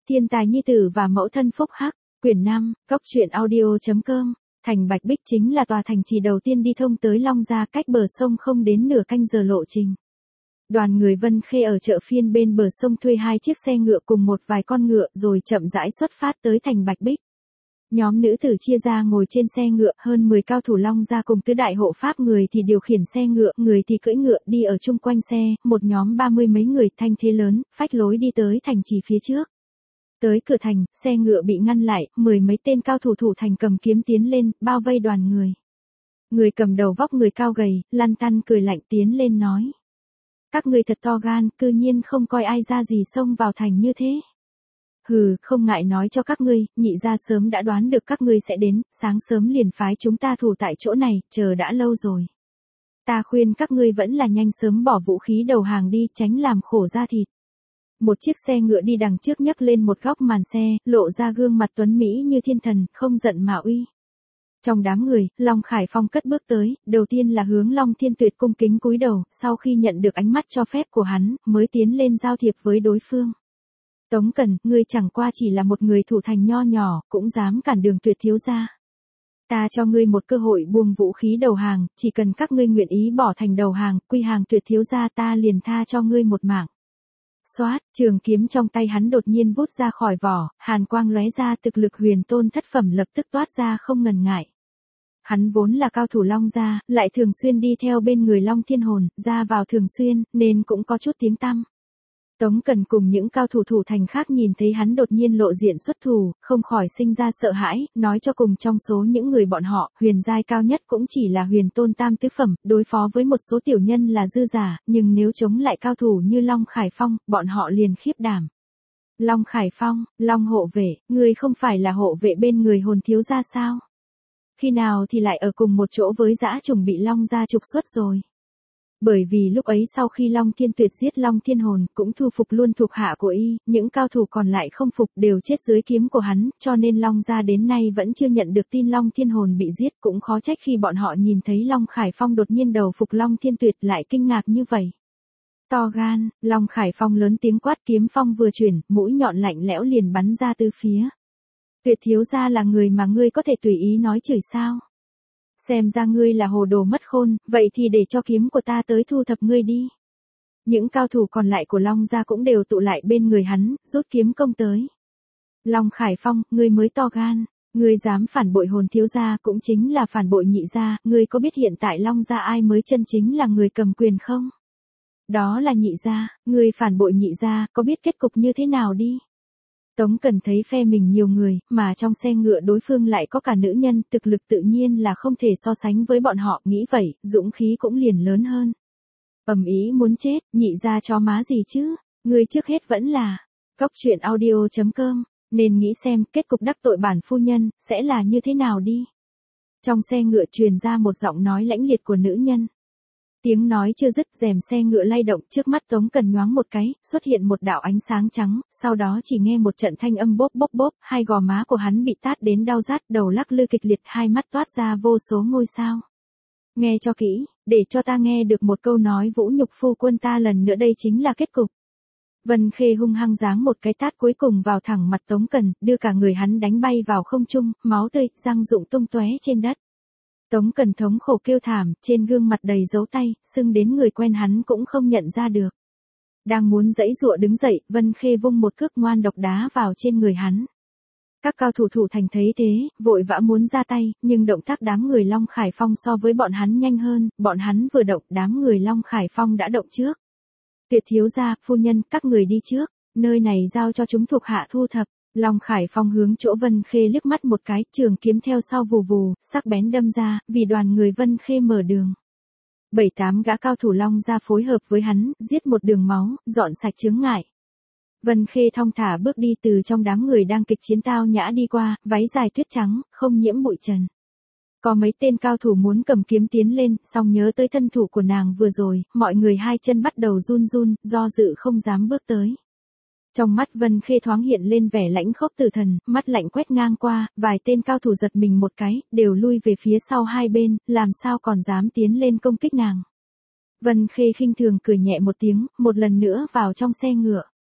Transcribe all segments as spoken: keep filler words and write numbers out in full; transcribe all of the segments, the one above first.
Thiên tài nhi tử và mẫu thân phúc hắc, quyển năm, góc truyện audio.com. Thành Bạch Bích chính là tòa thành trì đầu tiên đi thông tới Long Gia, cách bờ sông không đến nửa canh giờ lộ trình. Đoàn người Vân Khê ở chợ phiên bên bờ sông thuê hai chiếc xe ngựa cùng một vài con ngựa rồi chậm rãi xuất phát tới thành Bạch Bích. Nhóm nữ tử chia ra ngồi trên xe ngựa, hơn mười cao thủ Long Gia cùng tứ đại hộ pháp, người thì điều khiển xe ngựa, người thì cưỡi ngựa đi ở chung quanh xe, một nhóm ba mươi mấy người thanh thế lớn, phách lối đi tới thành trì phía trước. Tới cửa thành, xe ngựa bị ngăn lại, mười mấy tên cao thủ thủ thành cầm kiếm tiến lên, bao vây đoàn người. Người cầm đầu vóc người cao gầy, lăn tăn cười lạnh tiến lên nói. Các ngươi thật to gan, cư nhiên không coi ai ra gì xông vào thành như thế. Hừ, không ngại nói cho các ngươi, nhị gia sớm đã đoán được các ngươi sẽ đến, sáng sớm liền phái chúng ta thủ tại chỗ này, chờ đã lâu rồi. Ta khuyên các ngươi vẫn là nhanh sớm bỏ vũ khí đầu hàng đi, tránh làm khổ da thịt. Một chiếc xe ngựa đi đằng trước nhấc lên một góc màn xe, lộ ra gương mặt tuấn mỹ như thiên thần, không giận mà uy. Trong đám người, Long Khải Phong cất bước tới, đầu tiên là hướng Long Thiên Tuyệt cung kính cúi đầu, sau khi nhận được ánh mắt cho phép của hắn, mới tiến lên giao thiệp với đối phương. Tống Cần, ngươi chẳng qua chỉ là một người thủ thành nho nhỏ, cũng dám cản đường Tuyệt thiếu gia. Ta cho ngươi một cơ hội buông vũ khí đầu hàng, chỉ cần các ngươi nguyện ý bỏ thành đầu hàng, quy hàng Tuyệt thiếu gia, ta liền tha cho ngươi một mạng. Xoát, trường kiếm trong tay hắn đột nhiên vút ra khỏi vỏ, hàn quang lóe ra, thực lực huyền tôn thất phẩm lập tức toát ra không ngần ngại. Hắn vốn là cao thủ Long Gia, lại thường xuyên đi theo bên người Long Thiên Hồn, ra vào thường xuyên, nên cũng có chút tiếng tăm. Tống Cần cùng những cao thủ thủ thành khác nhìn thấy hắn đột nhiên lộ diện xuất thủ, không khỏi sinh ra sợ hãi, nói cho cùng trong số những người bọn họ, huyền giai cao nhất cũng chỉ là huyền tôn tam tứ phẩm, đối phó với một số tiểu nhân là dư giả, nhưng nếu chống lại cao thủ như Long Khải Phong, bọn họ liền khiếp đảm. Long Khải Phong, Long hộ vệ, người không phải là hộ vệ bên người Hồn thiếu gia sao? Khi nào thì lại ở cùng một chỗ với dã trùng bị Long gia trục xuất rồi? Bởi vì lúc ấy sau khi Long Thiên Tuyệt giết Long Thiên Hồn, cũng thu phục luôn thuộc hạ của y, những cao thủ còn lại không phục đều chết dưới kiếm của hắn, cho nên Long gia đến nay vẫn chưa nhận được tin Long Thiên Hồn bị giết, cũng khó trách khi bọn họ nhìn thấy Long Khải Phong đột nhiên đầu phục Long Thiên Tuyệt lại kinh ngạc như vậy. To gan, Long Khải Phong lớn tiếng quát, kiếm phong vừa chuyển, mũi nhọn lạnh lẽo liền bắn ra từ phía. Tuyệt thiếu gia là người mà ngươi có thể tùy ý nói chửi sao? Xem ra ngươi là hồ đồ mất khôn, vậy thì để cho kiếm của ta tới thu thập ngươi đi. Những cao thủ còn lại của Long gia cũng đều tụ lại bên người hắn, rút kiếm công tới. Long Khải Phong, ngươi mới to gan, ngươi dám phản bội Hồn thiếu gia cũng chính là phản bội nhị gia, ngươi có biết hiện tại Long gia ai mới chân chính là người cầm quyền không? Đó là nhị gia, ngươi phản bội nhị gia, có biết kết cục như thế nào đi? Tống Cần thấy phe mình nhiều người, mà trong xe ngựa đối phương lại có cả nữ nhân, thực lực tự nhiên là không thể so sánh với bọn họ, nghĩ vậy, dũng khí cũng liền lớn hơn. Ầm ý muốn chết, nhị ra cho má gì chứ, người trước hết vẫn là, góc truyện audio.com, nên nghĩ xem kết cục đắc tội bản phu nhân, sẽ là như thế nào đi. Trong xe ngựa truyền ra một giọng nói lãnh liệt của nữ nhân. Tiếng nói chưa dứt, rèm xe ngựa lay động, trước mắt Tống Cần nhoáng một cái, xuất hiện một đạo ánh sáng trắng, sau đó chỉ nghe một trận thanh âm bốp bốp bốp, hai gò má của hắn bị tát đến đau rát, đầu lắc lư kịch liệt, hai mắt toát ra vô số ngôi sao. Nghe cho kỹ, để cho ta nghe được một câu nói vũ nhục phu quân ta lần nữa, đây chính là kết cục. Vân Khê hung hăng giáng một cái tát cuối cùng vào thẳng mặt Tống Cần, đưa cả người hắn đánh bay vào không trung, máu tươi, răng rụng tung tóe trên đất. Tống Cần thống khổ kêu thảm, trên gương mặt đầy dấu tay, sưng đến người quen hắn cũng không nhận ra được. Đang muốn giãy giụa đứng dậy, Vân Khê vung một cước ngoan độc đá vào trên người hắn. Các cao thủ thủ thành thấy thế, vội vã muốn ra tay, nhưng động tác đám người Long Khải Phong so với bọn hắn nhanh hơn, bọn hắn vừa động, đám người Long Khải Phong đã động trước. Tuyệt thiếu gia, phu nhân, các người đi trước, nơi này giao cho chúng thuộc hạ thu thập. Long Khải Phong hướng chỗ Vân Khê liếc mắt một cái, trường kiếm theo sau vù vù, sắc bén đâm ra, vì đoàn người Vân Khê mở đường. Bảy tám gã cao thủ Long gia phối hợp với hắn, giết một đường máu, dọn sạch chướng ngại. Vân Khê thong thả bước đi từ trong đám người đang kịch chiến tao nhã đi qua, váy dài tuyết trắng, không nhiễm bụi trần. Có mấy tên cao thủ muốn cầm kiếm tiến lên, song nhớ tới thân thủ của nàng vừa rồi, mọi người hai chân bắt đầu run run, do dự không dám bước tới. Trong mắt Vân Khê thoáng hiện lên vẻ lãnh khốc tử thần, mắt lạnh quét ngang qua, vài tên cao thủ giật mình một cái, đều lui về phía sau hai bên, làm sao còn dám tiến lên công kích nàng. Vân Khê khinh thường cười nhẹ một tiếng, một lần nữa vào trong xe ngựa.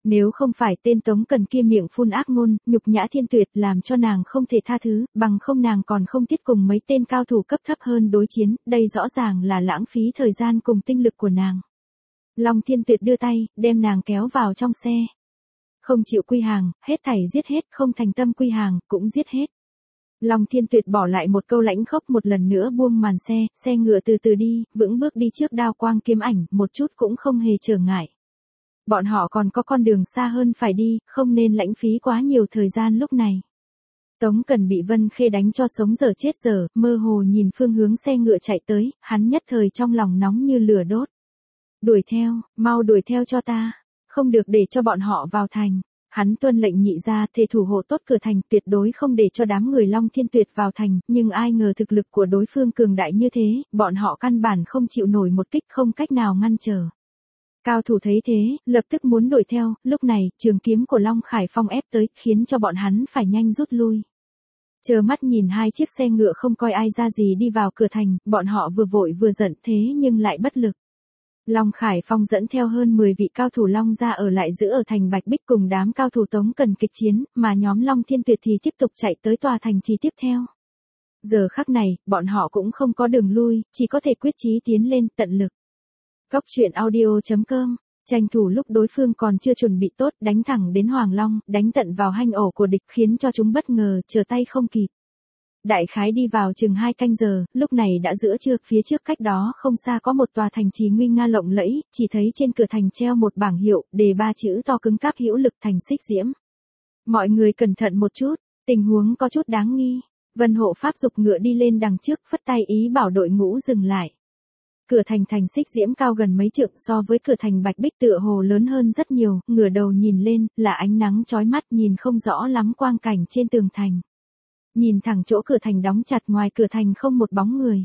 Nếu không phải tên Tống Cần kia miệng phun ác ngôn, nhục nhã Thiên Tuyệt làm cho nàng không thể tha thứ, bằng không nàng còn không tiết cùng mấy tên cao thủ cấp thấp hơn đối chiến, đây rõ ràng là lãng phí thời gian cùng tinh lực của nàng. Long Thiên Tuyệt đưa tay, đem nàng kéo vào trong xe. Không chịu quy hàng, hết thảy giết hết, không thành tâm quy hàng, cũng giết hết. Long Thiên Tuyệt bỏ lại một câu lãnh khốc, một lần nữa buông màn xe, xe ngựa từ từ đi, vững bước đi trước đao quang kiếm ảnh, một chút cũng không hề trở ngại. Bọn họ còn có con đường xa hơn phải đi, không nên lãng phí quá nhiều thời gian lúc này. Tống Cần bị Vân Khê đánh cho sống dở chết dở, mơ hồ nhìn phương hướng xe ngựa chạy tới, hắn nhất thời trong lòng nóng như lửa đốt. Đuổi theo, mau đuổi theo cho ta, không được để cho bọn họ vào thành. Hắn tuân lệnh nhị ra thề thủ hộ tốt cửa thành, tuyệt đối không để cho đám người Long Thiên Tuyệt vào thành, nhưng ai ngờ thực lực của đối phương cường đại như thế, bọn họ căn bản không chịu nổi một kích, không cách nào ngăn trở. Cao thủ thấy thế, lập tức muốn đuổi theo, lúc này, trường kiếm của Long Khải Phong ép tới, khiến cho bọn hắn phải nhanh rút lui. Chờ mắt nhìn hai chiếc xe ngựa không coi ai ra gì đi vào cửa thành, bọn họ vừa vội vừa giận thế nhưng lại bất lực. Long Khải Phong dẫn theo hơn mười vị cao thủ Long gia ở lại giữ ở thành Bạch Bích cùng đám cao thủ Tống Cần kịch chiến, mà nhóm Long Thiên Tuyệt thì tiếp tục chạy tới tòa thành trì tiếp theo. Giờ khắc này, bọn họ cũng không có đường lui, chỉ có thể quyết chí tiến lên tận lực. Góc truyện audio chấm com, tranh thủ lúc đối phương còn chưa chuẩn bị tốt, đánh thẳng đến Hoàng Long, đánh tận vào hanh ổ của địch, khiến cho chúng bất ngờ, trở tay không kịp. Đại khái đi vào chừng hai canh giờ, lúc này đã giữa trưa, phía trước cách đó không xa có một tòa thành trì nguy nga lộng lẫy, chỉ thấy trên cửa thành treo một bảng hiệu, đề ba chữ to cứng cáp hữu lực thành Xích Diễm. Mọi người cẩn thận một chút, tình huống có chút đáng nghi. Vân hộ pháp giục ngựa đi lên đằng trước, phất tay ý bảo đội ngũ dừng lại. Cửa thành thành Xích Diễm cao gần mấy trượng, so với cửa thành Bạch Bích tựa hồ lớn hơn rất nhiều, ngửa đầu nhìn lên, là ánh nắng chói mắt, nhìn không rõ lắm quang cảnh trên tường thành. Nhìn thẳng chỗ cửa thành đóng chặt, ngoài cửa thành không một bóng người.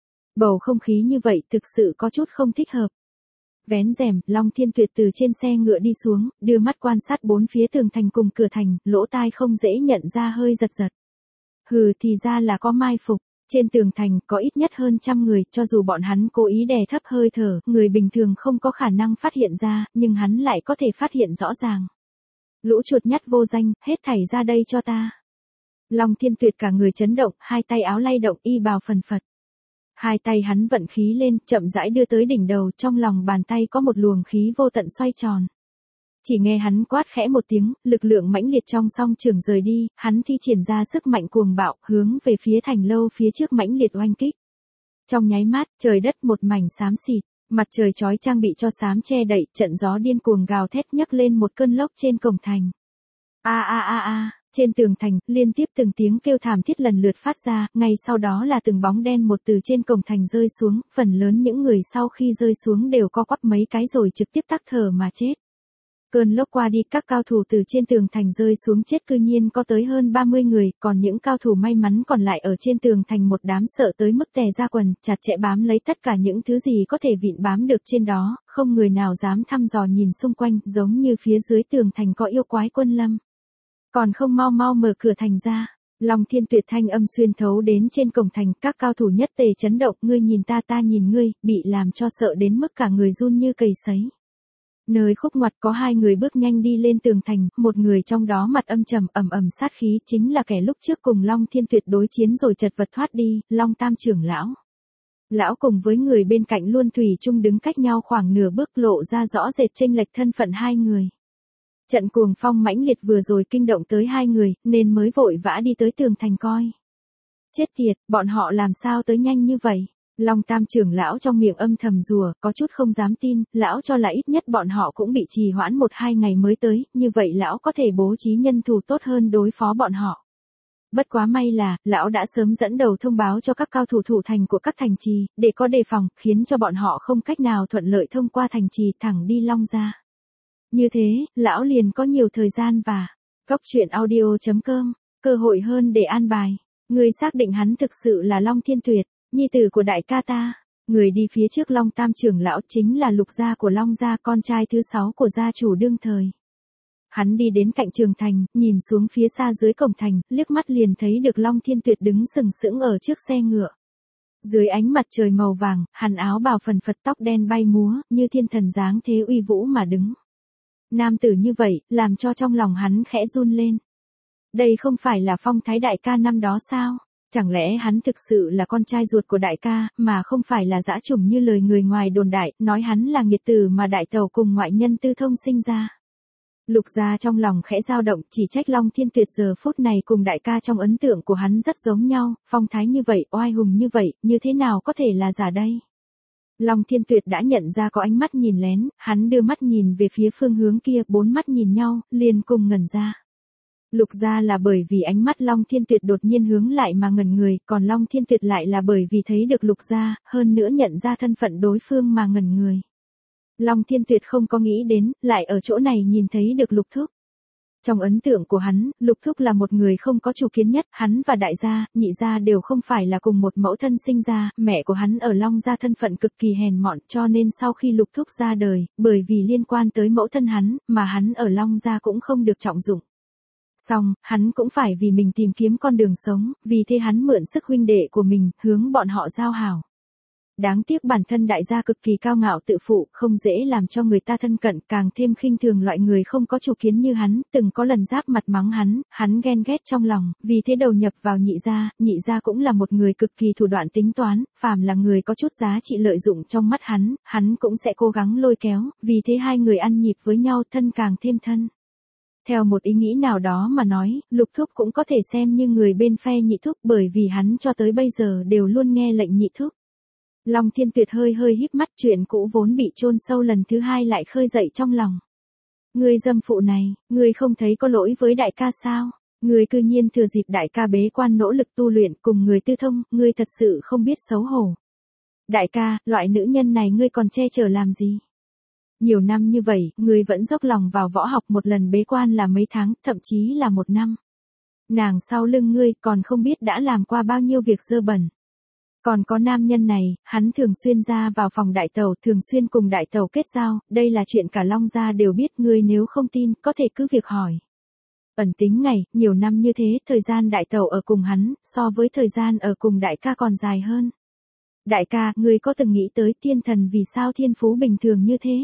Bầu không khí như vậy thực sự có chút không thích hợp. Vén rèm, Long Thiên Tuyệt từ trên xe ngựa đi xuống, đưa mắt quan sát bốn phía tường thành cùng cửa thành, lỗ tai không dễ nhận ra hơi giật giật. Hừ, thì ra là có mai phục. Trên tường thành có ít nhất hơn trăm người, cho dù bọn hắn cố ý đè thấp hơi thở, người bình thường không có khả năng phát hiện ra, nhưng hắn lại có thể phát hiện rõ ràng. Lũ chuột nhắt vô danh, hết thảy ra đây cho ta. Long Thiên Tuyệt cả người chấn động, hai tay áo lay động, y bào phần phật. Hai tay hắn vận khí lên, chậm rãi đưa tới đỉnh đầu, trong lòng bàn tay có một luồng khí vô tận xoay tròn. Chỉ nghe hắn quát khẽ một tiếng, lực lượng mãnh liệt trong song trường rời đi, hắn thi triển ra sức mạnh cuồng bạo, hướng về phía thành lâu phía trước mãnh liệt oanh kích. Trong nháy mắt, trời đất một mảnh xám xịt, mặt trời chói chang bị cho xám che đậy, trận gió điên cuồng gào thét nhấc lên một cơn lốc trên cổng thành. A a a a, trên tường thành, liên tiếp từng tiếng kêu thảm thiết lần lượt phát ra, ngay sau đó là từng bóng đen một từ trên cổng thành rơi xuống, phần lớn những người sau khi rơi xuống đều co quắp mấy cái rồi trực tiếp tắc thở mà chết. Cơn lốc qua đi, các cao thủ từ trên tường thành rơi xuống chết cư nhiên có tới hơn ba mươi người, còn những cao thủ may mắn còn lại ở trên tường thành một đám sợ tới mức tè ra quần, chặt chẽ bám lấy tất cả những thứ gì có thể vịn bám được trên đó, không người nào dám thăm dò nhìn xung quanh, giống như phía dưới tường thành có yêu quái quân lâm. Còn không mau mau mở cửa thành ra. Long Thiên Tuyệt thanh âm xuyên thấu đến trên cổng thành, các cao thủ nhất tề chấn động, ngươi nhìn ta ta nhìn ngươi, bị làm cho sợ đến mức cả người run như cầy sấy. Nơi khúc ngoặt có hai người bước nhanh đi lên tường thành, một người trong đó mặt âm trầm ầm ầm sát khí, chính là kẻ lúc trước cùng Long Thiên Tuyệt đối chiến rồi chật vật thoát đi, Long Tam trưởng lão. Lão cùng với người bên cạnh luôn thủy chung đứng cách nhau khoảng nửa bước, lộ ra rõ rệt chênh lệch thân phận hai người. Trận cuồng phong mãnh liệt vừa rồi kinh động tới hai người, nên mới vội vã đi tới tường thành coi. Chết tiệt, bọn họ làm sao tới nhanh như vậy? Long Tam trưởng lão trong miệng âm thầm rùa, có chút không dám tin, lão cho là ít nhất bọn họ cũng bị trì hoãn một hai ngày mới tới, như vậy lão có thể bố trí nhân thủ tốt hơn đối phó bọn họ. Bất quá may là, lão đã sớm dẫn đầu thông báo cho các cao thủ thủ thành của các thành trì, để có đề phòng, khiến cho bọn họ không cách nào thuận lợi thông qua thành trì thẳng đi Long gia. Như thế, lão liền có nhiều thời gian và góc truyện audio chấm com, cơ hội hơn để an bài. Người xác định hắn thực sự là Long Thiên Tuyệt, nhi tử của đại ca ta. Người đi phía trước Long Tam trưởng lão chính là Lục gia của Long gia, con trai thứ sáu của gia chủ đương thời. Hắn đi đến cạnh trường thành, nhìn xuống phía xa dưới cổng thành, liếc mắt liền thấy được Long Thiên Tuyệt đứng sừng sững ở trước xe ngựa. Dưới ánh mặt trời màu vàng, hắn áo bào phần phật, tóc đen bay múa, như thiên thần dáng thế uy vũ mà đứng. Nam tử như vậy, làm cho trong lòng hắn khẽ run lên. Đây không phải là Phong Thái đại ca năm đó sao? Chẳng lẽ hắn thực sự là con trai ruột của đại ca, mà không phải là dã chủng như lời người ngoài đồn đại, nói hắn là nghiệt tử mà đại tẩu cùng ngoại nhân Tư Thông sinh ra. Lục gia trong lòng khẽ dao động, chỉ trách Long Thiên Tuyệt giờ phút này cùng đại ca trong ấn tượng của hắn rất giống nhau, phong thái như vậy, oai hùng như vậy, như thế nào có thể là giả đây? Long Thiên Tuyệt đã nhận ra có ánh mắt nhìn lén, hắn đưa mắt nhìn về phía phương hướng kia, bốn mắt nhìn nhau, liền cùng ngẩn ra. Lục gia là bởi vì ánh mắt Long Thiên Tuyệt đột nhiên hướng lại mà ngẩn người, còn Long Thiên Tuyệt lại là bởi vì thấy được Lục gia, hơn nữa nhận ra thân phận đối phương mà ngẩn người. Long Thiên Tuyệt không có nghĩ đến, lại ở chỗ này nhìn thấy được Lục Thúc. Trong ấn tượng của hắn, Lục Thúc là một người không có chủ kiến nhất, hắn và đại gia, nhị gia đều không phải là cùng một mẫu thân sinh ra, mẹ của hắn ở Long gia thân phận cực kỳ hèn mọn, cho nên sau khi Lục Thúc ra đời, bởi vì liên quan tới mẫu thân hắn, mà hắn ở Long gia cũng không được trọng dụng. Xong, hắn cũng phải vì mình tìm kiếm con đường sống, vì thế hắn mượn sức huynh đệ của mình, hướng bọn họ giao hảo. Đáng tiếc bản thân đại gia cực kỳ cao ngạo tự phụ, không dễ làm cho người ta thân cận, càng thêm khinh thường loại người không có chủ kiến như hắn, từng có lần giáp mặt mắng hắn, hắn ghen ghét trong lòng, vì thế đầu nhập vào nhị gia, nhị gia cũng là một người cực kỳ thủ đoạn tính toán, phàm là người có chút giá trị lợi dụng trong mắt hắn, hắn cũng sẽ cố gắng lôi kéo, vì thế hai người ăn nhịp với nhau, thân càng thêm thân. Theo một ý nghĩ nào đó mà nói, Lục Thúc cũng có thể xem như người bên phe nhị thúc, bởi vì hắn cho tới bây giờ đều luôn nghe lệnh nhị thúc. Long Thiên Tuyệt hơi hơi híp mắt, chuyện cũ vốn bị chôn sâu lần thứ hai lại khơi dậy trong lòng. Ngươi dâm phụ này, ngươi không thấy có lỗi với đại ca sao? Ngươi cư nhiên thừa dịp đại ca bế quan nỗ lực tu luyện cùng người Tư Thông, ngươi thật sự không biết xấu hổ. Đại ca, loại nữ nhân này ngươi còn che chở làm gì? Nhiều năm như vậy, ngươi vẫn dốc lòng vào võ học, một lần bế quan là mấy tháng, thậm chí là một năm. Nàng sau lưng ngươi còn không biết đã làm qua bao nhiêu việc dơ bẩn. Còn có nam nhân này, hắn thường xuyên ra vào phòng đại tẩu, thường xuyên cùng đại tẩu kết giao, đây là chuyện cả Long gia đều biết, ngươi nếu không tin, có thể cứ việc hỏi. Ẩn tính ngày, nhiều năm như thế, thời gian đại tẩu ở cùng hắn, so với thời gian ở cùng đại ca còn dài hơn. Đại ca, ngươi có từng nghĩ tới thiên thần vì sao thiên phú bình thường như thế?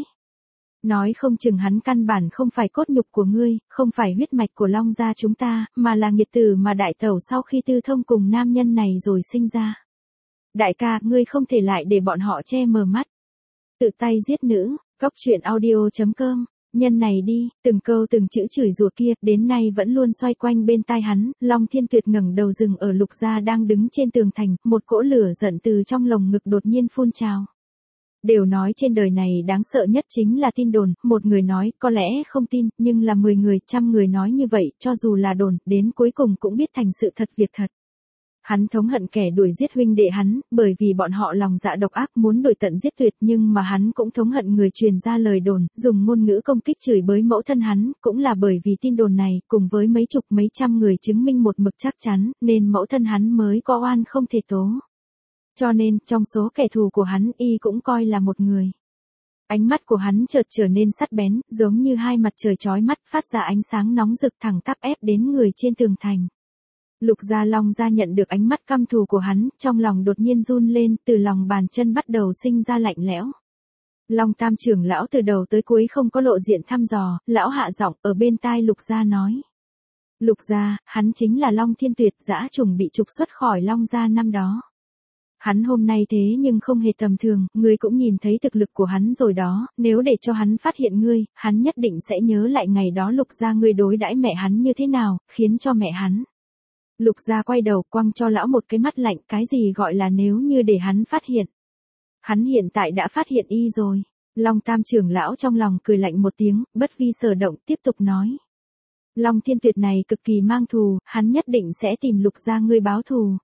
Nói không chừng hắn căn bản không phải cốt nhục của ngươi, không phải huyết mạch của Long gia chúng ta, mà là nghiệt tử mà đại tẩu sau khi Tư Thông cùng nam nhân này rồi sinh ra. Đại ca, ngươi không thể lại để bọn họ che mờ mắt. Tự tay giết nữ, góc truyện audio chấm com, nhân này đi, từng câu từng chữ chửi rủa kia, đến nay vẫn luôn xoay quanh bên tai hắn, Long Thiên Tuyệt ngẩng đầu dừng ở Lục gia đang đứng trên tường thành, một cỗ lửa giận từ trong lồng ngực đột nhiên phun trào. Đều nói trên đời này đáng sợ nhất chính là tin đồn, một người nói, có lẽ không tin, nhưng là mười người, trăm người nói như vậy, cho dù là đồn, đến cuối cùng cũng biết thành sự thật việc thật. Hắn thống hận kẻ đuổi giết huynh đệ hắn, bởi vì bọn họ lòng dạ độc ác muốn đuổi tận giết tuyệt, nhưng mà hắn cũng thống hận người truyền ra lời đồn, dùng ngôn ngữ công kích chửi bới mẫu thân hắn, cũng là bởi vì tin đồn này, cùng với mấy chục mấy trăm người chứng minh một mực chắc chắn, nên mẫu thân hắn mới có oan không thể tố. Cho nên, trong số kẻ thù của hắn, y cũng coi là một người. Ánh mắt của hắn chợt trở nên sắc bén, giống như hai mặt trời chói mắt, phát ra ánh sáng nóng rực thẳng tắp ép đến người trên tường thành. Lục gia Long gia nhận được ánh mắt căm thù của hắn, trong lòng đột nhiên run lên, từ lòng bàn chân bắt đầu sinh ra lạnh lẽo. Long Tam trưởng lão từ đầu tới cuối không có lộ diện thăm dò, lão hạ giọng ở bên tai Lục gia nói. Lục gia, hắn chính là Long Thiên Tuyệt, dã chủng bị trục xuất khỏi Long gia năm đó. Hắn hôm nay thế nhưng không hề tầm thường, ngươi cũng nhìn thấy thực lực của hắn rồi đó, nếu để cho hắn phát hiện ngươi, hắn nhất định sẽ nhớ lại ngày đó Lục gia ngươi đối đãi mẹ hắn như thế nào, khiến cho mẹ hắn. Lục gia quay đầu quăng cho lão một cái mắt lạnh, cái gì gọi là nếu như để hắn phát hiện. Hắn hiện tại đã phát hiện y rồi. Long Tam trưởng lão trong lòng cười lạnh một tiếng, bất vi sở động, tiếp tục nói. Long Thiên Tuyệt này cực kỳ mang thù, hắn nhất định sẽ tìm Lục gia ngươi báo thù.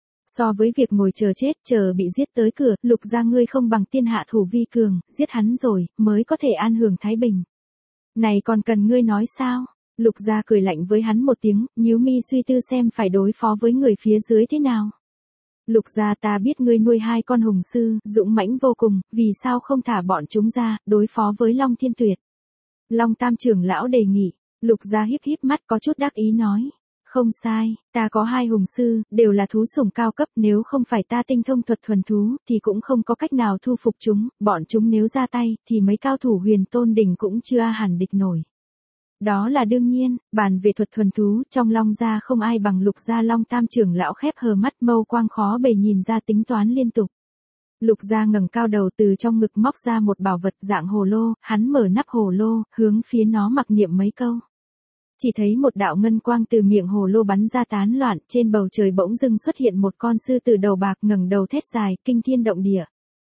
So với việc ngồi chờ chết, chờ bị giết tới cửa, Lục gia ngươi không bằng tiên hạ thủ vi cường, giết hắn rồi, mới có thể an hưởng thái bình. Này còn cần ngươi nói sao? Lục gia cười lạnh với hắn một tiếng, nhíu mi suy tư xem phải đối phó với người phía dưới thế nào. Lục gia, ta biết ngươi nuôi hai con hùng sư, dũng mãnh vô cùng, vì sao không thả bọn chúng ra, đối phó với Long Thiên Tuyệt. Long Tam trưởng lão đề nghị, Lục gia híp híp mắt có chút đắc ý nói. Không sai, ta có hai hùng sư, đều là thú sủng cao cấp, nếu không phải ta tinh thông thuật thuần thú, thì cũng không có cách nào thu phục chúng, bọn chúng nếu ra tay, thì mấy cao thủ huyền tôn đỉnh cũng chưa hẳn địch nổi. Đó là đương nhiên, bàn về thuật thuần thú, trong Long gia không ai bằng Lục gia. Long Tam trưởng lão khép hờ mắt, mâu quang khó bề nhìn ra tính toán liên tục. Lục gia ngẩng cao đầu, từ trong ngực móc ra một bảo vật dạng hồ lô, hắn mở nắp hồ lô, hướng phía nó mặc niệm mấy câu. Chỉ thấy một đạo ngân quang từ miệng hồ lô bắn ra tán loạn, trên bầu trời bỗng dưng xuất hiện một con sư tử đầu bạc ngẩng đầu thét dài, kinh thiên động địa.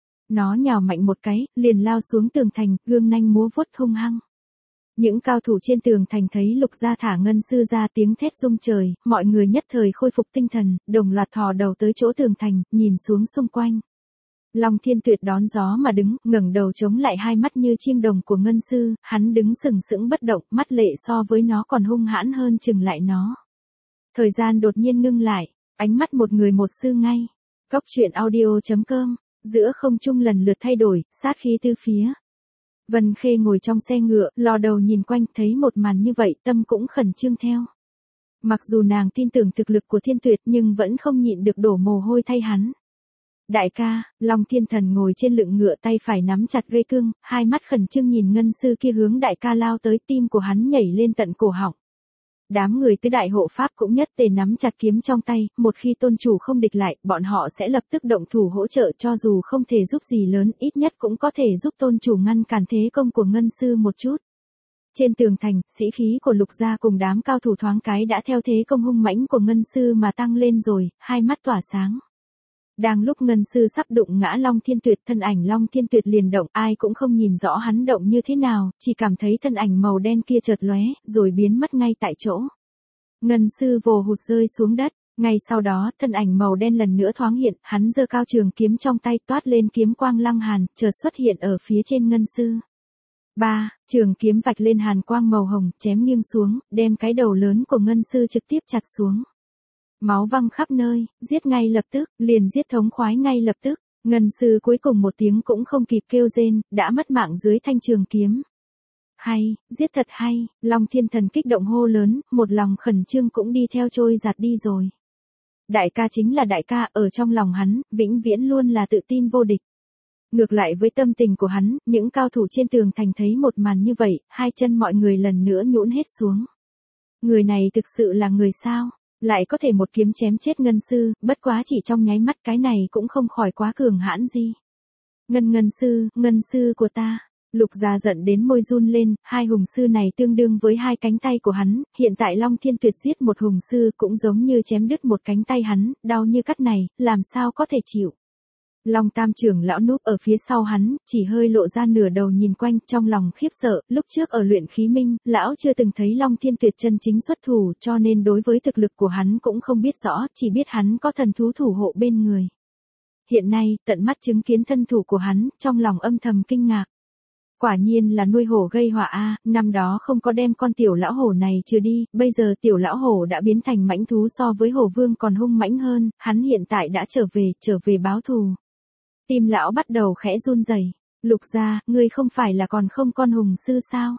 Nó nhào mạnh một cái, liền lao xuống tường thành, gương nanh múa vuốt hung hăng. Những cao thủ trên tường thành thấy Lục gia thả ngân sư ra, tiếng thét rung trời, mọi người nhất thời khôi phục tinh thần, đồng loạt thò đầu tới chỗ tường thành, nhìn xuống xung quanh. Long Thiên Tuyệt đón gió mà đứng, ngẩng đầu chống lại hai mắt như chiêng đồng của ngân sư, hắn đứng sừng sững bất động, mắt lệ so với nó còn hung hãn hơn chừng lại nó. Thời gian đột nhiên ngưng lại, ánh mắt một người một sư ngay. Cốc truyện audio chấm com, giữa không trung lần lượt thay đổi, sát khí tứ phía. Vân Khê ngồi trong xe ngựa, lò đầu nhìn quanh, thấy một màn như vậy, tâm cũng khẩn trương theo. Mặc dù nàng tin tưởng thực lực của Thiên Tuyệt nhưng vẫn không nhịn được đổ mồ hôi thay hắn. Đại ca, Long Thiên Thần ngồi trên lưng ngựa, tay phải nắm chặt gây cương, hai mắt khẩn trương nhìn ngân sư kia hướng đại ca lao tới, tim của hắn nhảy lên tận cổ họng. Đám người tứ đại hộ pháp cũng nhất tề nắm chặt kiếm trong tay, một khi tôn chủ không địch lại, bọn họ sẽ lập tức động thủ hỗ trợ, cho dù không thể giúp gì lớn, ít nhất cũng có thể giúp tôn chủ ngăn cản thế công của ngân sư một chút. Trên tường thành, sĩ khí của Lục gia cùng đám cao thủ thoáng cái đã theo thế công hung mãnh của ngân sư mà tăng lên rồi, hai mắt tỏa sáng. Đang lúc ngân sư sắp đụng ngã Long Thiên Tuyệt, thân ảnh Long Thiên Tuyệt liền động, ai cũng không nhìn rõ hắn động như thế nào, chỉ cảm thấy thân ảnh màu đen kia chợt lóe, rồi biến mất ngay tại chỗ. Ngân sư vồ hụt rơi xuống đất, ngay sau đó, thân ảnh màu đen lần nữa thoáng hiện, hắn giơ cao trường kiếm trong tay, toát lên kiếm quang lăng hàn, chợt xuất hiện ở phía trên ngân sư. Ba, trường kiếm vạch lên hàn quang màu hồng, chém nghiêng xuống, đem cái đầu lớn của ngân sư trực tiếp chặt xuống. Máu văng khắp nơi, giết ngay lập tức, liền giết thống khoái ngay lập tức, ngân sư cuối cùng một tiếng cũng không kịp kêu rên, đã mất mạng dưới thanh trường kiếm. Hay, giết thật hay, Long Thiên Thần kích động hô lớn, một lòng khẩn trương cũng đi theo trôi giạt đi rồi. Đại ca chính là đại ca, ở trong lòng hắn, vĩnh viễn luôn là tự tin vô địch. Ngược lại với tâm tình của hắn, những cao thủ trên tường thành thấy một màn như vậy, hai chân mọi người lần nữa nhũn hết xuống. Người này thực sự là người sao? Lại có thể một kiếm chém chết ngân sư, bất quá chỉ trong nháy mắt, cái này cũng không khỏi quá cường hãn gì. Ngân ngân sư, ngân sư của ta. Lục gia giận đến môi run lên, hai hùng sư này tương đương với hai cánh tay của hắn, hiện tại Long Thiên Tuyệt giết một hùng sư cũng giống như chém đứt một cánh tay hắn, đau như cắt này, làm sao có thể chịu. Long Tam trưởng lão núp ở phía sau hắn, chỉ hơi lộ ra nửa đầu nhìn quanh, trong lòng khiếp sợ, lúc trước ở luyện khí minh, lão chưa từng thấy Long Thiên Tuyệt chân chính xuất thủ, cho nên đối với thực lực của hắn cũng không biết rõ, chỉ biết hắn có thần thú thủ hộ bên người. Hiện nay, tận mắt chứng kiến thân thủ của hắn, trong lòng âm thầm kinh ngạc. Quả nhiên là nuôi hổ gây họa a, năm đó không có đem con tiểu lão hổ này trừ đi, bây giờ tiểu lão hổ đã biến thành mãnh thú, so với hổ vương còn hung mãnh hơn, hắn hiện tại đã trở về, trở về báo thù. Tim lão bắt đầu khẽ run rẩy. Lục gia, ngươi không phải là còn không con hùng sư sao?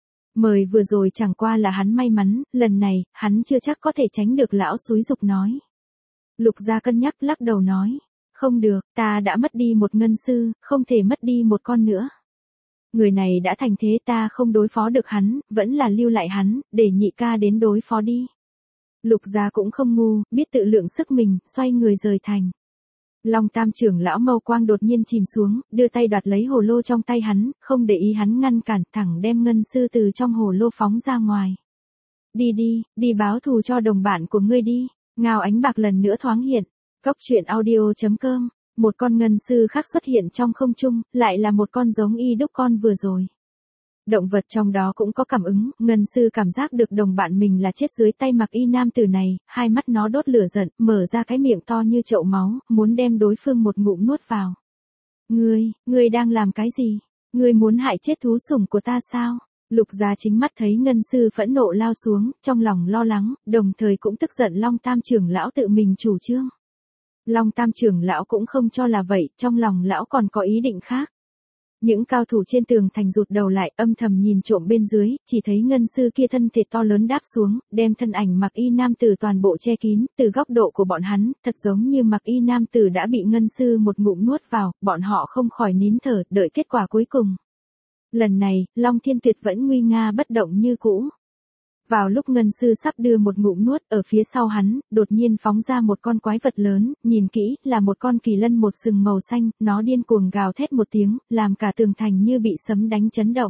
Mời vừa rồi chẳng qua là hắn may mắn, lần này, hắn chưa chắc có thể tránh được, lão xúi dục nói. Lục gia cân nhắc lắc đầu nói, không được, ta đã mất đi một ngân sư, không thể mất đi một con nữa. Người này đã thành thế, ta không đối phó được hắn, vẫn là lưu lại hắn, để nhị ca đến đối phó đi. Lục gia cũng không ngu, biết tự lượng sức mình, xoay người rời thành. Long Tam trưởng lão mâu quang đột nhiên chìm xuống, đưa tay đoạt lấy hồ lô trong tay hắn, không để ý hắn ngăn cản, thẳng đem ngân sư từ trong hồ lô phóng ra ngoài. Đi đi, đi báo thù cho đồng bạn của ngươi đi. Ngao ánh bạc lần nữa thoáng hiện. Cốc truyện audio chấm com. Một con ngân sư khác xuất hiện trong không trung, lại là một con giống y đúc con vừa rồi. Động vật trong đó cũng có cảm ứng, ngân sư cảm giác được đồng bạn mình là chết dưới tay mặc y nam tử này, hai mắt nó đốt lửa giận, mở ra cái miệng to như chậu máu, muốn đem đối phương một ngụm nuốt vào. Ngươi, ngươi đang làm cái gì? Ngươi muốn hại chết thú sủng của ta sao? Lục gia chính mắt thấy ngân sư phẫn nộ lao xuống, trong lòng lo lắng, đồng thời cũng tức giận Long Tam trưởng lão tự mình chủ trương. Long Tam trưởng lão cũng không cho là vậy, trong lòng lão còn có ý định khác. Những cao thủ trên tường thành rụt đầu lại, âm thầm nhìn trộm bên dưới, chỉ thấy ngân sư kia thân thể to lớn đáp xuống, đem thân ảnh mặc y nam tử toàn bộ che kín, từ góc độ của bọn hắn, thật giống như mặc y nam tử đã bị ngân sư một ngụm nuốt vào, bọn họ không khỏi nín thở, đợi kết quả cuối cùng. Lần này, Long Thiên Tuyệt vẫn nguy nga bất động như cũ. Vào lúc ngân sư sắp đưa một ngụm nuốt, ở phía sau hắn, đột nhiên phóng ra một con quái vật lớn, nhìn kỹ, là một con kỳ lân một sừng màu xanh, nó điên cuồng gào thét một tiếng, làm cả tường thành như bị sấm đánh chấn động.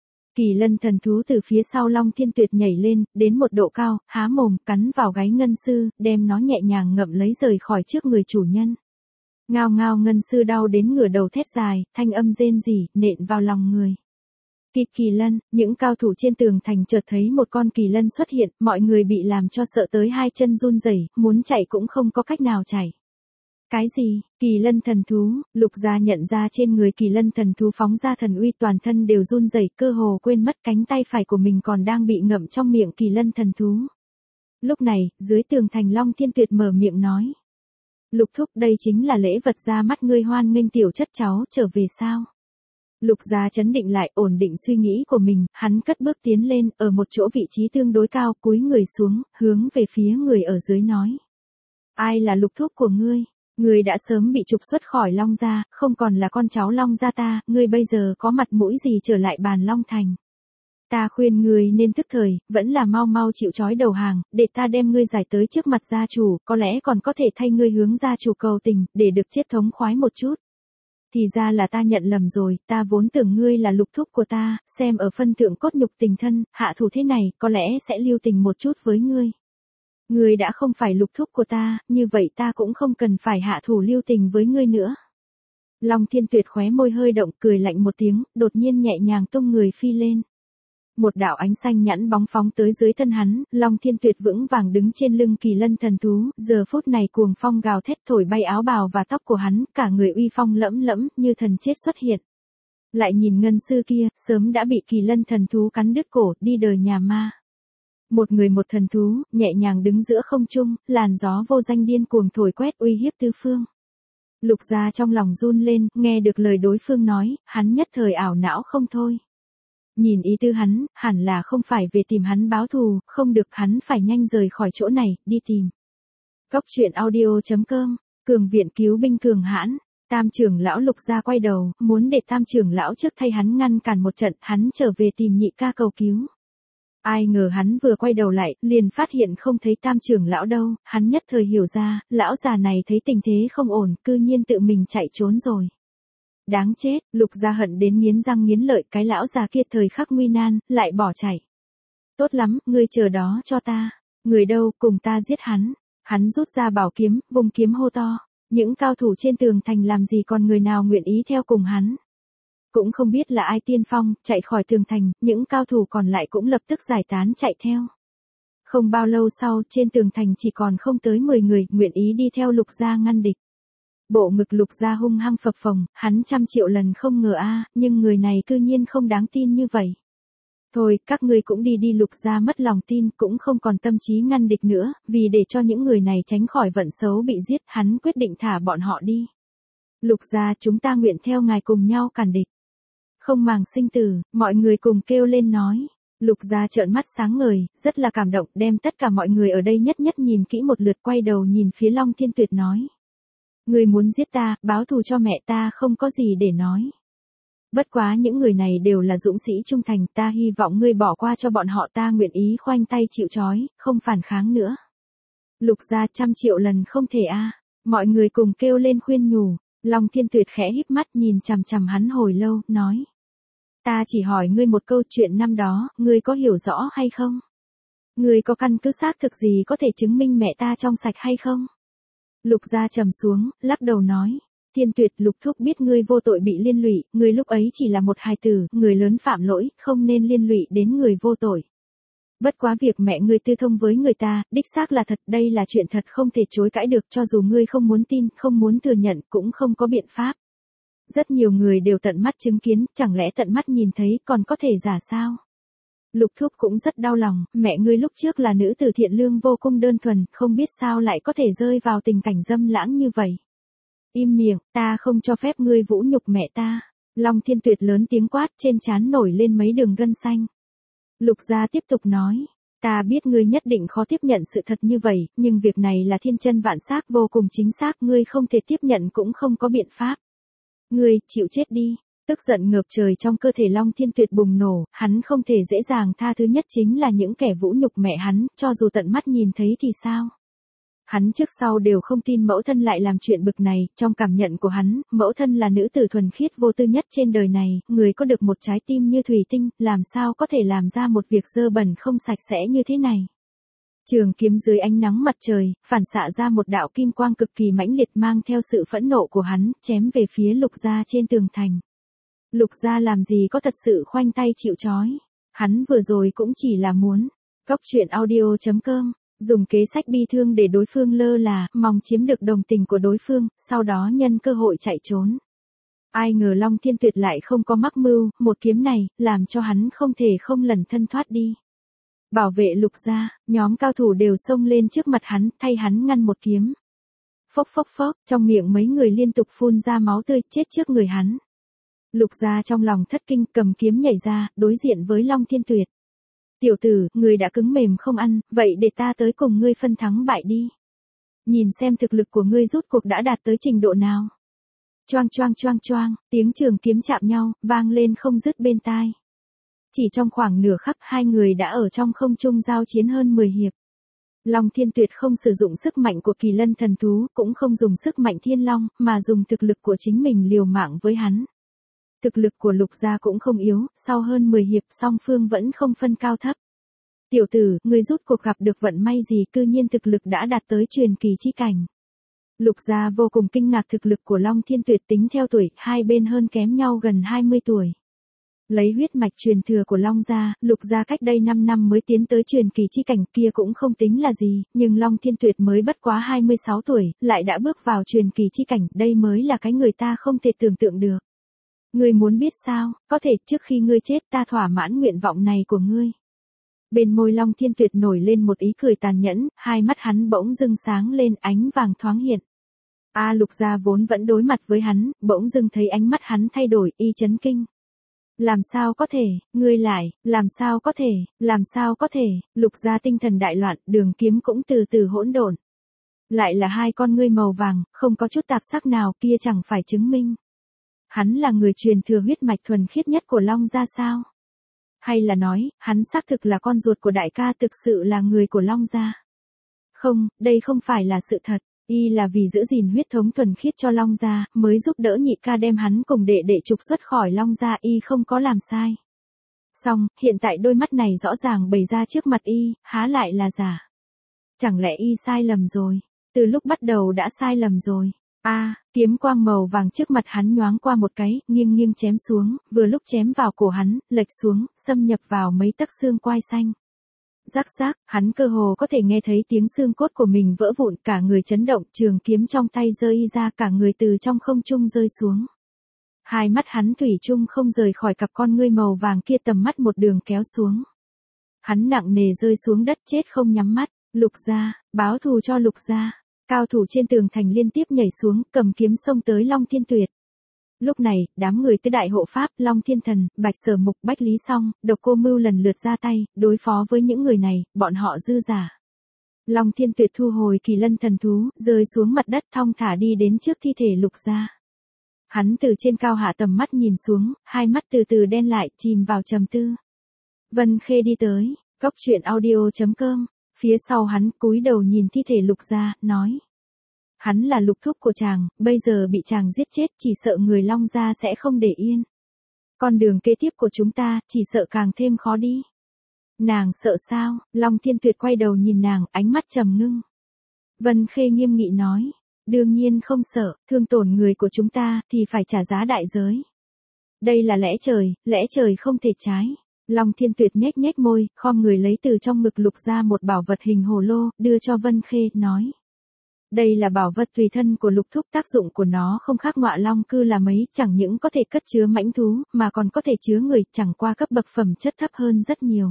Kỳ lân thần thú từ phía sau Long Thiên Tuyệt nhảy lên, đến một độ cao, há mồm, cắn vào gáy ngân sư, đem nó nhẹ nhàng ngậm lấy rời khỏi trước người chủ nhân. Ngao ngao ngân sư đau đến ngửa đầu thét dài, thanh âm rên rỉ, nện vào lòng người. Kịt kỳ lân, những cao thủ trên tường thành chợt thấy một con kỳ lân xuất hiện, mọi người bị làm cho sợ tới hai chân run rẩy, muốn chạy cũng không có cách nào chạy. Cái gì? Kỳ lân thần thú? Lục Gia nhận ra trên người kỳ lân thần thú phóng ra thần uy, toàn thân đều run rẩy, cơ hồ quên mất cánh tay phải của mình còn đang bị ngậm trong miệng kỳ lân thần thú. Lúc này, dưới tường thành Long Thiên Tuyệt mở miệng nói. Lục thúc, đây chính là lễ vật ra mắt ngươi, hoan nghênh tiểu chất cháu trở về sao? Lục Gia chấn định lại, ổn định suy nghĩ của mình, hắn cất bước tiến lên, ở một chỗ vị trí tương đối cao, cúi người xuống, hướng về phía người ở dưới nói. Ai là lục thúc của ngươi? Ngươi đã sớm bị trục xuất khỏi Long Gia, không còn là con cháu Long Gia ta, ngươi bây giờ có mặt mũi gì trở lại bàn Long Thành? Ta khuyên ngươi nên thức thời, vẫn là mau mau chịu trói đầu hàng, để ta đem ngươi giải tới trước mặt gia chủ, có lẽ còn có thể thay ngươi hướng gia chủ cầu tình, để được chết thống khoái một chút. Thì ra là ta nhận lầm rồi, ta vốn tưởng ngươi là lục thúc của ta, xem ở phân thượng cốt nhục tình thân, hạ thủ thế này, có lẽ sẽ lưu tình một chút với ngươi. Ngươi đã không phải lục thúc của ta, như vậy ta cũng không cần phải hạ thủ lưu tình với ngươi nữa. Long Thiên Tuyệt khóe môi hơi động, cười lạnh một tiếng, đột nhiên nhẹ nhàng tung người phi lên. Một đạo ánh xanh nhẵn bóng phóng tới dưới thân hắn, Long Thiên Tuyệt vững vàng đứng trên lưng kỳ lân thần thú, giờ phút này cuồng phong gào thét thổi bay áo bào và tóc của hắn, cả người uy phong lẫm lẫm, như thần chết xuất hiện. Lại nhìn ngân sư kia, sớm đã bị kỳ lân thần thú cắn đứt cổ, đi đời nhà ma. Một người một thần thú, nhẹ nhàng đứng giữa không trung, làn gió vô danh điên cuồng thổi quét uy hiếp tứ phương. Lục Gia trong lòng run lên, nghe được lời đối phương nói, hắn nhất thời ảo não không thôi. Nhìn ý tư hắn, hẳn là không phải về tìm hắn báo thù, không được, hắn phải nhanh rời khỏi chỗ này, đi tìm. Cốc truyện audio chấm com, cường viện cứu binh cường hãn, Tam trưởng lão Lục Gia quay đầu, muốn để Tam trưởng lão trước thay hắn ngăn cản một trận, hắn trở về tìm nhị ca cầu cứu. Ai ngờ hắn vừa quay đầu lại, liền phát hiện không thấy Tam trưởng lão đâu, hắn nhất thời hiểu ra, lão già này thấy tình thế không ổn, cư nhiên tự mình chạy trốn rồi. Đáng chết, Lục Gia hận đến nghiến răng nghiến lợi, cái lão già kia thời khắc nguy nan, lại bỏ chạy. Tốt lắm, ngươi chờ đó cho ta. Người đâu, cùng ta giết hắn. Hắn rút ra bảo kiếm, vùng kiếm hô to. Những cao thủ trên tường thành làm gì còn người nào nguyện ý theo cùng hắn. Cũng không biết là ai tiên phong, chạy khỏi tường thành, những cao thủ còn lại cũng lập tức giải tán chạy theo. Không bao lâu sau, trên tường thành chỉ còn không tới mười người, nguyện ý đi theo Lục Gia ngăn địch. Bộ ngực Lục Gia hung hăng phập phồng, hắn trăm triệu lần không ngờ a, nhưng người này cư nhiên không đáng tin như vậy. Thôi, các ngươi cũng đi đi. Lục Gia mất lòng tin, cũng không còn tâm trí ngăn địch nữa, vì để cho những người này tránh khỏi vận xấu bị giết, hắn quyết định thả bọn họ đi. Lục Gia, chúng ta nguyện theo ngài cùng nhau càn địch. Không màng sinh tử, mọi người cùng kêu lên nói. Lục Gia trợn mắt sáng ngời, rất là cảm động, đem tất cả mọi người ở đây nhất nhất nhìn kỹ một lượt, quay đầu nhìn phía Long Thiên Tuyệt nói. Ngươi muốn giết ta, báo thù cho mẹ ta, không có gì để nói. Bất quá những người này đều là dũng sĩ trung thành, ta hy vọng ngươi bỏ qua cho bọn họ, ta nguyện ý khoanh tay chịu trói, không phản kháng nữa. Lục Gia trăm triệu lần không thể a. Mọi người cùng kêu lên khuyên nhủ. Long Thiên Tuyệt khẽ híp mắt nhìn chằm chằm hắn hồi lâu, nói. Ta chỉ hỏi ngươi một câu, chuyện năm đó, ngươi có hiểu rõ hay không? Ngươi có căn cứ xác thực gì có thể chứng minh mẹ ta trong sạch hay không? Lục Gia trầm xuống, lắc đầu nói. Thiên Tuyệt, Lục thúc biết ngươi vô tội bị liên lụy, ngươi lúc ấy chỉ là một hài tử, người lớn phạm lỗi, không nên liên lụy đến người vô tội. Bất quá việc mẹ ngươi tư thông với người ta, đích xác là thật, đây là chuyện thật không thể chối cãi được, cho dù ngươi không muốn tin, không muốn thừa nhận, cũng không có biện pháp. Rất nhiều người đều tận mắt chứng kiến, chẳng lẽ tận mắt nhìn thấy còn có thể giả sao? Lục thúc cũng rất đau lòng, mẹ ngươi lúc trước là nữ tử thiện lương vô cùng đơn thuần, không biết sao lại có thể rơi vào tình cảnh dâm lãng như vậy. Im miệng, ta không cho phép ngươi vũ nhục mẹ ta. Long Thiên Tuyệt lớn tiếng quát, trên trán nổi lên mấy đường gân xanh. Lục Gia tiếp tục nói, ta biết ngươi nhất định khó tiếp nhận sự thật như vậy, nhưng việc này là thiên chân vạn xác vô cùng chính xác, ngươi không thể tiếp nhận cũng không có biện pháp. Ngươi, chịu chết đi. Tức giận ngập trời trong cơ thể Long Thiên Tuyệt bùng nổ, hắn không thể dễ dàng tha thứ, nhất chính là những kẻ vũ nhục mẹ hắn, cho dù tận mắt nhìn thấy thì sao. Hắn trước sau đều không tin mẫu thân lại làm chuyện bực này, trong cảm nhận của hắn, mẫu thân là nữ tử thuần khiết vô tư nhất trên đời này, người có được một trái tim như thủy tinh, làm sao có thể làm ra một việc dơ bẩn không sạch sẽ như thế này. Trường kiếm dưới ánh nắng mặt trời, phản xạ ra một đạo kim quang cực kỳ mãnh liệt mang theo sự phẫn nộ của hắn, chém về phía Lục Gia trên tường thành. Lục Gia làm gì có thật sự khoanh tay chịu trói, hắn vừa rồi cũng chỉ là muốn. Cóc truyện audio chấm com dùng kế sách bi thương để đối phương lơ là, mong chiếm được đồng tình của đối phương, sau đó nhân cơ hội chạy trốn. Ai ngờ Long Thiên Tuyệt lại không có mắc mưu, một kiếm này, làm cho hắn không thể không lẩn thân thoát đi. Bảo vệ Lục Gia, nhóm cao thủ đều xông lên trước mặt hắn, thay hắn ngăn một kiếm. Phốc phốc phốc, trong miệng mấy người liên tục phun ra máu tươi, chết trước người hắn. Lục Gia trong lòng thất kinh, cầm kiếm nhảy ra, đối diện với Long Thiên Tuyệt. Tiểu tử, người đã cứng mềm không ăn, vậy để ta tới cùng ngươi phân thắng bại đi. Nhìn xem thực lực của ngươi rút cuộc đã đạt tới trình độ nào. Choang choang choang choang, tiếng trường kiếm chạm nhau, vang lên không dứt bên tai. Chỉ trong khoảng nửa khắc hai người đã ở trong không trung giao chiến hơn mười hiệp. Long Thiên Tuyệt không sử dụng sức mạnh của kỳ lân thần thú, cũng không dùng sức mạnh thiên long, mà dùng thực lực của chính mình liều mạng với hắn. Thực lực của Lục Gia cũng không yếu, sau hơn mười hiệp song phương vẫn không phân cao thấp. Tiểu tử, ngươi rút cuộc gặp được vận may gì, cư nhiên thực lực đã đạt tới truyền kỳ chi cảnh. Lục Gia vô cùng kinh ngạc thực lực của Long Thiên Tuyệt, tính theo tuổi, hai bên hơn kém nhau gần hai mươi tuổi. Lấy huyết mạch truyền thừa của Long Gia, Lục Gia cách đây năm năm mới tiến tới truyền kỳ chi cảnh, kia cũng không tính là gì, nhưng Long Thiên Tuyệt mới bất quá hai mươi sáu tuổi, lại đã bước vào truyền kỳ chi cảnh, đây mới là cái người ta không thể tưởng tượng được. Ngươi muốn biết sao, có thể trước khi ngươi chết ta thỏa mãn nguyện vọng này của ngươi. Bên môi Long Thiên Tuyệt nổi lên một ý cười tàn nhẫn, hai mắt hắn bỗng dưng sáng lên, ánh vàng thoáng hiện. A Lục Gia vốn vẫn đối mặt với hắn, bỗng dưng thấy ánh mắt hắn thay đổi, y chấn kinh. Làm sao có thể, ngươi lại, làm sao có thể, làm sao có thể, Lục Gia tinh thần đại loạn, đường kiếm cũng từ từ hỗn độn. Lại là hai con ngươi màu vàng, không có chút tạp sắc nào, kia chẳng phải chứng minh. Hắn là người truyền thừa huyết mạch thuần khiết nhất của Long Gia sao? Hay là nói, hắn xác thực là con ruột của đại ca, thực sự là người của Long Gia? Không, đây không phải là sự thật, y là vì giữ gìn huyết thống thuần khiết cho Long Gia, mới giúp đỡ nhị ca đem hắn cùng đệ đệ trục xuất khỏi Long Gia, y không có làm sai. Song, hiện tại đôi mắt này rõ ràng bày ra trước mặt y, há lại là giả. Chẳng lẽ y sai lầm rồi? Từ lúc bắt đầu đã sai lầm rồi. A, à, kiếm quang màu vàng trước mặt hắn nhoáng qua một cái, nghiêng nghiêng chém xuống, vừa lúc chém vào cổ hắn, lệch xuống, xâm nhập vào mấy tấc xương quai xanh. Rắc rắc, hắn cơ hồ có thể nghe thấy tiếng xương cốt của mình vỡ vụn, cả người chấn động, trường kiếm trong tay rơi ra, cả người từ trong không trung rơi xuống. Hai mắt hắn thủy chung không rời khỏi cặp con ngươi màu vàng kia, tầm mắt một đường kéo xuống. Hắn nặng nề rơi xuống đất chết không nhắm mắt. Lục Gia, báo thù cho Lục Gia. Cao thủ trên tường thành liên tiếp nhảy xuống, cầm kiếm xông tới Long Thiên Tuyệt. Lúc này, đám người tứ đại hộ pháp, Long Thiên Thần, Bạch Sở Mục, Bách Lý Song, Độc Cô Mưu lần lượt ra tay, đối phó với những người này, bọn họ dư giả. Long Thiên Tuyệt thu hồi kỳ lân thần thú, rơi xuống mặt đất thong thả đi đến trước thi thể Lục Gia. Hắn từ trên cao hạ tầm mắt nhìn xuống, hai mắt từ từ đen lại, chìm vào trầm tư. Vân Khê đi tới, cóc truyện audio chấm com. Phía sau hắn cúi đầu nhìn thi thể Lục Gia, nói. Hắn là Lục thúc của chàng, bây giờ bị chàng giết chết, chỉ sợ người Long Gia sẽ không để yên. Con đường kế tiếp của chúng ta, chỉ sợ càng thêm khó đi. Nàng sợ sao? Long Thiên Tuyệt quay đầu nhìn nàng, ánh mắt trầm ngưng. Vân Khê nghiêm nghị nói. Đương nhiên không sợ, thương tổn người của chúng ta, thì phải trả giá đại giới. Đây là lẽ trời, lẽ trời không thể trái. Long Thiên Tuyệt nhếch nhếch môi, khom người lấy từ trong ngực Lục ra một bảo vật hình hồ lô, đưa cho Vân Khê, nói. Đây là bảo vật tùy thân của Lục thúc, tác dụng của nó không khác Ngọa Long cư là mấy, chẳng những có thể cất chứa mãnh thú, mà còn có thể chứa người, chẳng qua cấp bậc phẩm chất thấp hơn rất nhiều.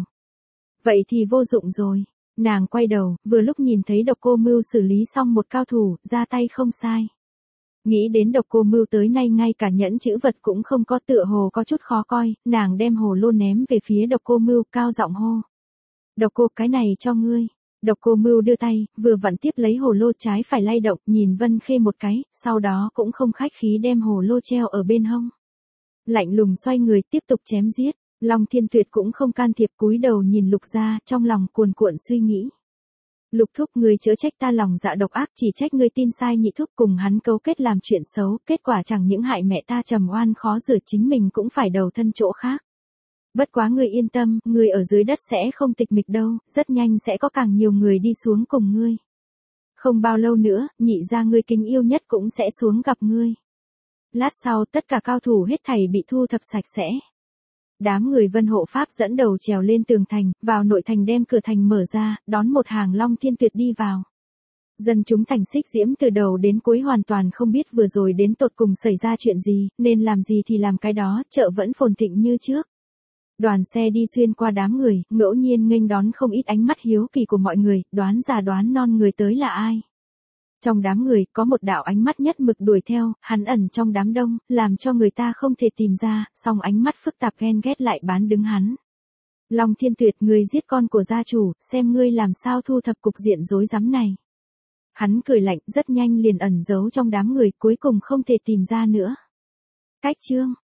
Vậy thì vô dụng rồi. Nàng quay đầu, vừa lúc nhìn thấy Độc Cô Mưu xử lý xong một cao thủ, ra tay không sai. Nghĩ đến Độc Cô Mưu tới nay ngay cả nhẫn chữ vật cũng không có, tựa hồ có chút khó coi, nàng đem hồ lô ném về phía Độc Cô Mưu, cao giọng hô. Độc Cô, cái này cho ngươi. Độc Cô Mưu đưa tay, vừa vặn tiếp lấy hồ lô, trái phải lay động, nhìn Vân Khê một cái, sau đó cũng không khách khí đem hồ lô treo ở bên hông. Lạnh lùng xoay người tiếp tục chém giết. Long Thiên Tuyệt cũng không can thiệp, cúi đầu nhìn Lục Gia, trong lòng cuồn cuộn suy nghĩ. Lục thúc, ngươi chớ trách ta lòng dạ độc ác, chỉ trách ngươi tin sai nhị thúc cùng hắn cấu kết làm chuyện xấu, kết quả chẳng những hại mẹ ta trầm oan khó rửa, chính mình cũng phải đầu thân chỗ khác. Bất quá ngươi yên tâm, ngươi ở dưới đất sẽ không tịch mịch đâu, rất nhanh sẽ có càng nhiều người đi xuống cùng ngươi. Không bao lâu nữa, nhị gia ngươi kính yêu nhất cũng sẽ xuống gặp ngươi. Lát sau tất cả cao thủ hết thảy bị thu thập sạch sẽ. Đám người Vân Hộ Pháp dẫn đầu trèo lên tường thành, vào nội thành đem cửa thành mở ra, đón một hàng Long Thiên Tuyệt đi vào. Dân chúng thành Xích Diễm từ đầu đến cuối hoàn toàn không biết vừa rồi đến tột cùng xảy ra chuyện gì, nên làm gì thì làm cái đó, chợ vẫn phồn thịnh như trước. Đoàn xe đi xuyên qua đám người, ngẫu nhiên nghênh đón không ít ánh mắt hiếu kỳ của mọi người, đoán già đoán non người tới là ai. Trong đám người, có một đạo ánh mắt nhất mực đuổi theo, hắn ẩn trong đám đông, làm cho người ta không thể tìm ra, song ánh mắt phức tạp ghen ghét lại bán đứng hắn. Long Thiên Tuyệt, ngươi giết con của gia chủ, xem ngươi làm sao thu thập cục diện rối rắm này. Hắn cười lạnh, rất nhanh liền ẩn giấu trong đám người, cuối cùng không thể tìm ra nữa. Cách chương